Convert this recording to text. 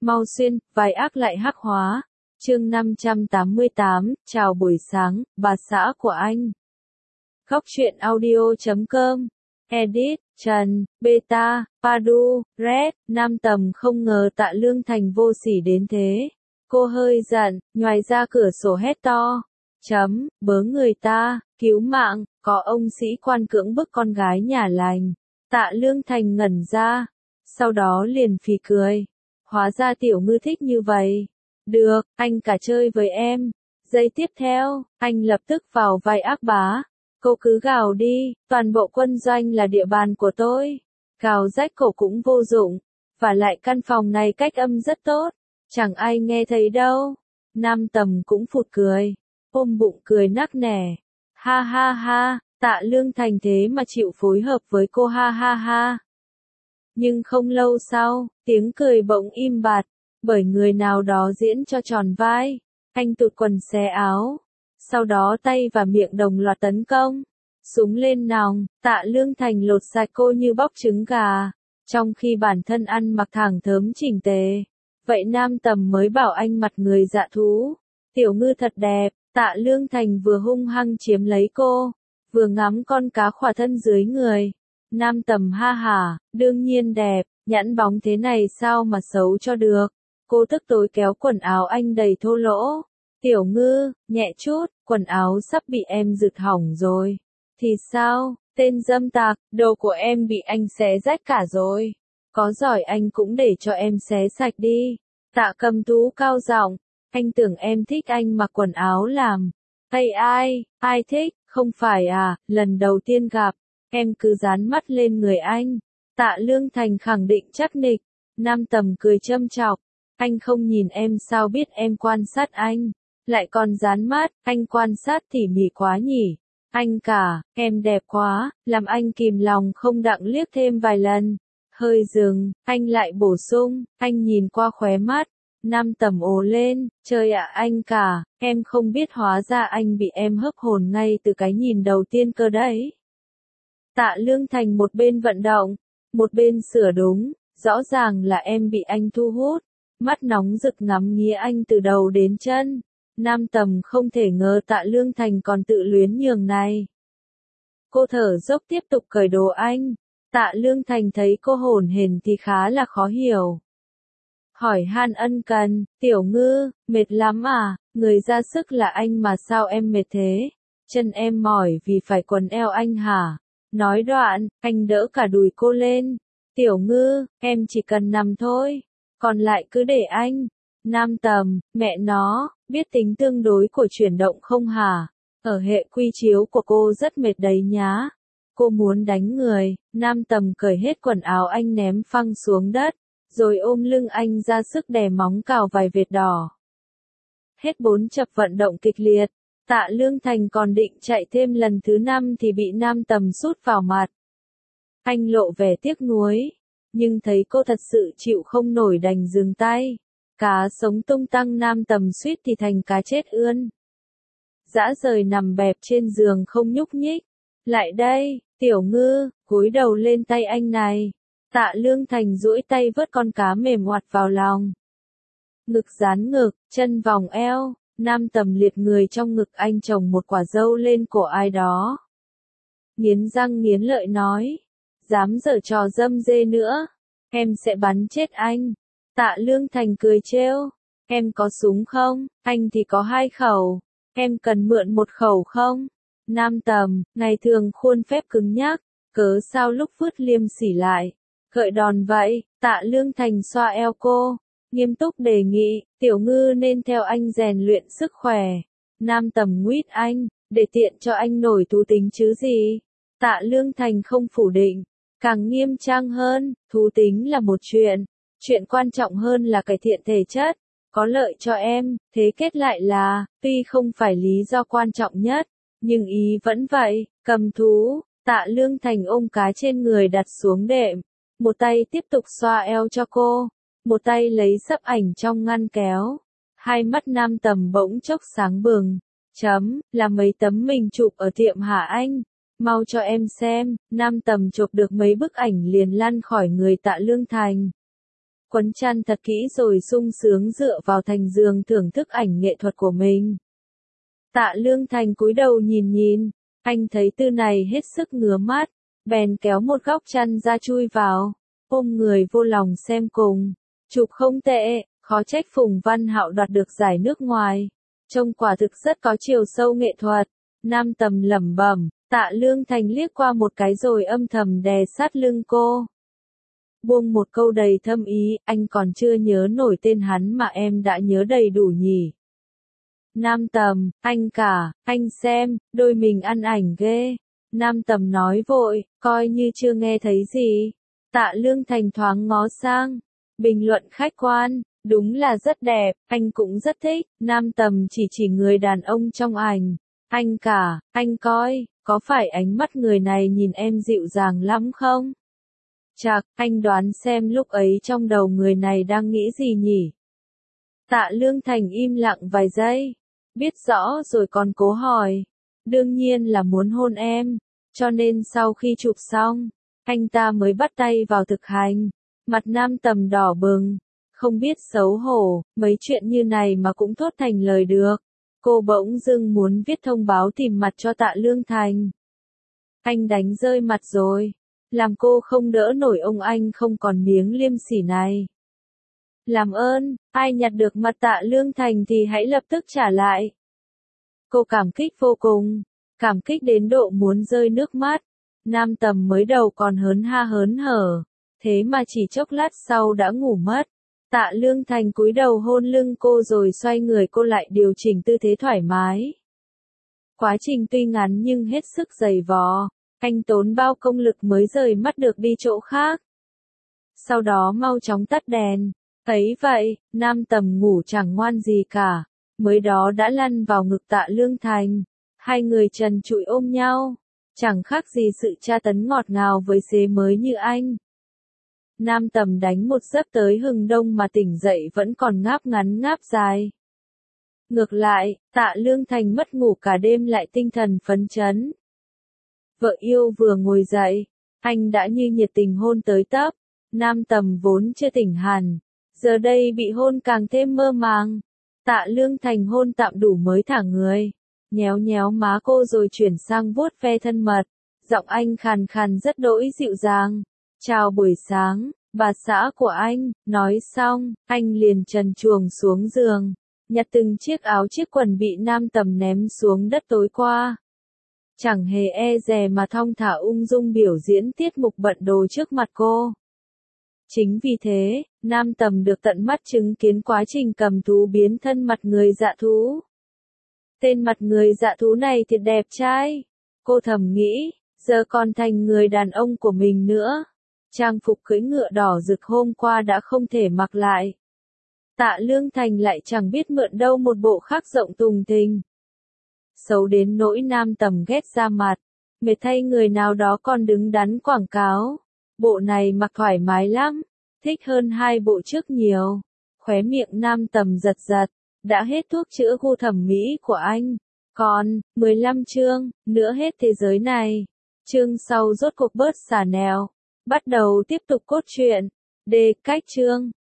Mau xuyên, vai ác lại hắc hóa. Chương 588, chào buổi sáng, bà xã của anh. Góc truyện audio.com. Edit, Trần, Beta, Padu, Red, Nam Tầm không ngờ Tạ Lương Thành vô sỉ đến thế. Cô hơi giận, nhoài ra cửa sổ hét to. Bớ người ta, cứu mạng, có ông sĩ quan cưỡng bức con gái nhà lành. Tạ Lương Thành ngẩn ra, sau đó liền phì cười. Hóa ra tiểu ngư thích như vậy. Được, anh cả chơi với em. Giây tiếp theo, anh lập tức vào vai ác bá. Cô cứ gào đi, toàn bộ quân doanh là địa bàn của tôi. Gào rách cổ cũng vô dụng. Và lại căn phòng này cách âm rất tốt. Chẳng ai nghe thấy đâu. Nam Tầm cũng phụt cười. Ôm bụng cười nắc nẻ. Ha ha ha, Tạ Lương Thành thế mà chịu phối hợp với cô ha ha ha. Nhưng không lâu sau, tiếng cười bỗng im bặt, bởi người nào đó diễn cho tròn vai. Anh tụt quần xé áo. Sau đó tay và miệng đồng loạt tấn công. Súng lên nòng, Tạ Lương Thành lột sạch cô như bóc trứng gà. Trong khi bản thân ăn mặc thẳng thớm chỉnh tề. Vậy Nam Tầm mới bảo anh mặt người dạ thú. Tiểu ngư thật đẹp. Tạ Lương Thành vừa hung hăng chiếm lấy cô, vừa ngắm con cá khỏa thân dưới người. Nam Tầm ha hả, đương nhiên đẹp, nhẵn bóng thế này sao mà xấu cho được. Cô tức tối kéo quần áo anh đầy thô lỗ. Tiểu ngư, nhẹ chút, quần áo sắp bị em rực hỏng rồi. Thì sao, tên dâm tặc, đồ của em bị anh xé rách cả rồi. Có giỏi anh cũng để cho em xé sạch đi. Tạ Cầm Tú cao giọng. Anh tưởng em thích anh mặc quần áo làm. Hay ai thích, không phải à, lần đầu tiên gặp, em cứ dán mắt lên người anh. Tạ Lương Thành khẳng định chắc nịch. Nam Tầm cười châm chọc. Anh không nhìn em sao biết em quan sát anh. Lại còn dán mắt, anh quan sát tỉ mỉ quá nhỉ. Anh cả, em đẹp quá, làm anh kìm lòng không đặng liếc thêm vài lần. Hơi dừng, anh lại bổ sung, anh nhìn qua khóe mắt. Nam Tầm ồ lên, trời ạ anh cả, em không biết hóa ra anh bị em hấp hồn ngay từ cái nhìn đầu tiên cơ đấy. Tạ Lương Thành một bên vận động, một bên sửa đúng, rõ ràng là em bị anh thu hút, mắt nóng rực ngắm nghía anh từ đầu đến chân. Nam Tầm không thể ngờ Tạ Lương Thành còn tự luyến nhường này. Cô thở dốc tiếp tục cởi đồ anh, Tạ Lương Thành thấy cô hổn hển thì khá là khó hiểu. Hỏi han ân cần, tiểu ngư, mệt lắm à, người ra sức là anh mà sao em mệt thế? Chân em mỏi vì phải quấn eo anh hả? Nói đoạn, anh đỡ cả đùi cô lên. Tiểu ngư, em chỉ cần nằm thôi, còn lại cứ để anh. Nam Tầm, mẹ nó, biết tính tương đối của chuyển động không hả? Ở hệ quy chiếu của cô rất mệt đấy nhá. Cô muốn đánh người, Nam Tầm cởi hết quần áo anh ném phăng xuống đất. Rồi ôm lưng anh ra sức đè móng cào vài vệt đỏ. Hết 4 chập vận động kịch liệt, Tạ Lương Thành còn định chạy thêm lần thứ 5 thì bị Nam Tầm sút vào mặt. Anh lộ vẻ tiếc nuối, nhưng thấy cô thật sự chịu không nổi đành dừng tay. Cá sống tung tăng Nam Tầm suýt thì thành cá chết ươn. Dã rời nằm bẹp trên giường không nhúc nhích. Lại đây, tiểu ngư, cúi đầu lên tay anh này. Tạ Lương Thành duỗi tay vớt con cá mềm oặt vào lòng. Ngực dán ngực, chân vòng eo, Nam Tầm liệt người trong ngực anh chồng một quả dâu lên cổ ai đó. Nghiến răng nghiến lợi nói, dám giở trò dâm dê nữa, em sẽ bắn chết anh. Tạ Lương Thành cười trêu, em có súng không, anh thì có 2 khẩu, em cần mượn 1 khẩu không? Nam Tầm, ngày thường khuôn phép cứng nhắc, cớ sao lúc vứt liêm sỉ lại. Gợi đòn vậy, Tạ Lương Thành xoa eo cô, nghiêm túc đề nghị, tiểu ngư nên theo anh rèn luyện sức khỏe. Nam Tầm nguyết anh, để tiện cho anh nổi thú tính chứ gì. Tạ Lương Thành không phủ định, càng nghiêm trang hơn, thú tính là một chuyện quan trọng hơn là cải thiện thể chất, có lợi cho em, thế kết lại là, tuy không phải lý do quan trọng nhất, nhưng ý vẫn vậy, cầm thú. Tạ Lương Thành ôm cá trên người đặt xuống đệm. Một tay tiếp tục xoa eo cho cô, một tay lấy sấp ảnh trong ngăn kéo. Hai mắt Nam Tầm bỗng chốc sáng bừng. Là mấy tấm mình chụp ở tiệm hả anh? Mau cho em xem. Nam Tầm chụp được mấy bức ảnh liền lăn khỏi người Tạ Lương Thành. quấn chăn thật kỹ rồi sung sướng dựa vào thành giường thưởng thức ảnh nghệ thuật của mình. Tạ Lương Thành cúi đầu nhìn nhìn, anh thấy tư này hết sức ngứa mắt, bèn kéo một góc chăn ra chui vào, ôm người vô lòng xem cùng. Chụp không tệ, khó trách Phùng Văn Hạo đoạt được giải nước ngoài. Trông quả thực rất có chiều sâu nghệ thuật. Nam Tầm lẩm bẩm, Tạ Lương Thành liếc qua một cái rồi âm thầm đè sát lưng cô. Buông một câu đầy thâm ý, anh còn chưa nhớ nổi tên hắn mà em đã nhớ đầy đủ nhỉ. Nam Tầm, anh xem, đôi mình ăn ảnh ghê. Nam Tầm nói vội, coi như chưa nghe thấy gì. Tạ Lương Thành thoáng ngó sang, bình luận khách quan, đúng là rất đẹp, anh cũng rất thích. Nam Tầm chỉ người đàn ông trong ảnh. Anh coi, có phải ánh mắt người này nhìn em dịu dàng lắm không? Chạc, anh đoán xem lúc ấy trong đầu người này đang nghĩ gì nhỉ? Tạ Lương Thành im lặng vài giây, biết rõ rồi còn cố hỏi. Đương nhiên là muốn hôn em, cho nên sau khi chụp xong, anh ta mới bắt tay vào thực hành. Mặt Nam Tầm đỏ bừng, không biết xấu hổ, mấy chuyện như này mà cũng thốt thành lời được. Cô bỗng dưng muốn viết thông báo tìm mặt cho Tạ Lương Thành. Anh đánh rơi mặt rồi, làm cô không đỡ nổi ông anh không còn miếng liêm sỉ này. Làm ơn, ai nhặt được mặt Tạ Lương Thành thì hãy lập tức trả lại. Cô cảm kích vô cùng, cảm kích đến độ muốn rơi nước mắt. Nam Tầm mới đầu còn hớn ha hớn hở, thế mà chỉ chốc lát sau đã ngủ mất. Tạ Lương Thành cúi đầu hôn lưng cô rồi xoay người cô lại điều chỉnh tư thế thoải mái. Quá trình tuy ngắn nhưng hết sức dày vò, anh tốn bao công lực mới rời mắt được đi chỗ khác. Sau đó mau chóng tắt đèn, thấy vậy, Nam Tầm ngủ chẳng ngoan gì cả, mới đó đã lăn vào ngực Tạ Lương Thành, hai người trần trụi ôm nhau, chẳng khác gì sự tra tấn ngọt ngào với xế mới như anh. Nam Tầm đánh một giấc tới hừng đông mà tỉnh dậy vẫn còn ngáp ngắn ngáp dài. Ngược lại, Tạ Lương Thành mất ngủ cả đêm lại tinh thần phấn chấn. Vợ yêu vừa ngồi dậy, anh đã như nhiệt tình hôn tới tấp. Nam Tầm vốn chưa tỉnh hẳn, giờ đây bị hôn càng thêm mơ màng. Tạ Lương Thành hôn tạm đủ mới thả người, nhéo nhéo má cô rồi chuyển sang vuốt ve thân mật. Giọng anh khàn khàn rất đỗi dịu dàng. Chào buổi sáng, bà xã của anh. Nói xong, anh liền trần truồng xuống giường, nhặt từng chiếc áo chiếc quần bị Nam Tầm ném xuống đất tối qua. Chẳng hề e dè mà thong thả ung dung biểu diễn tiết mục bận đồ trước mặt cô. Chính vì thế, Nam Tầm được tận mắt chứng kiến quá trình cầm thú biến thân mặt người dạ thú. Tên mặt người dạ thú này thiệt đẹp trai. Cô thầm nghĩ, giờ còn thành người đàn ông của mình nữa. Trang phục cưỡi ngựa đỏ rực hôm qua đã không thể mặc lại. Tạ Lương Thành lại chẳng biết mượn đâu một bộ khác rộng tùng thình. Xấu đến nỗi Nam Tầm ghét ra mặt, mệt thay người nào đó còn đứng đắn quảng cáo. Bộ này mặc thoải mái lắm, thích hơn hai bộ trước nhiều. Khóe miệng Nam Tầm giật giật, đã hết thuốc chữa gu thẩm mỹ của anh. Còn, 15 chương, nữa hết thế giới này. Chương sau rốt cuộc bớt xà nèo. Bắt đầu tiếp tục cốt truyện. Đề cách chương.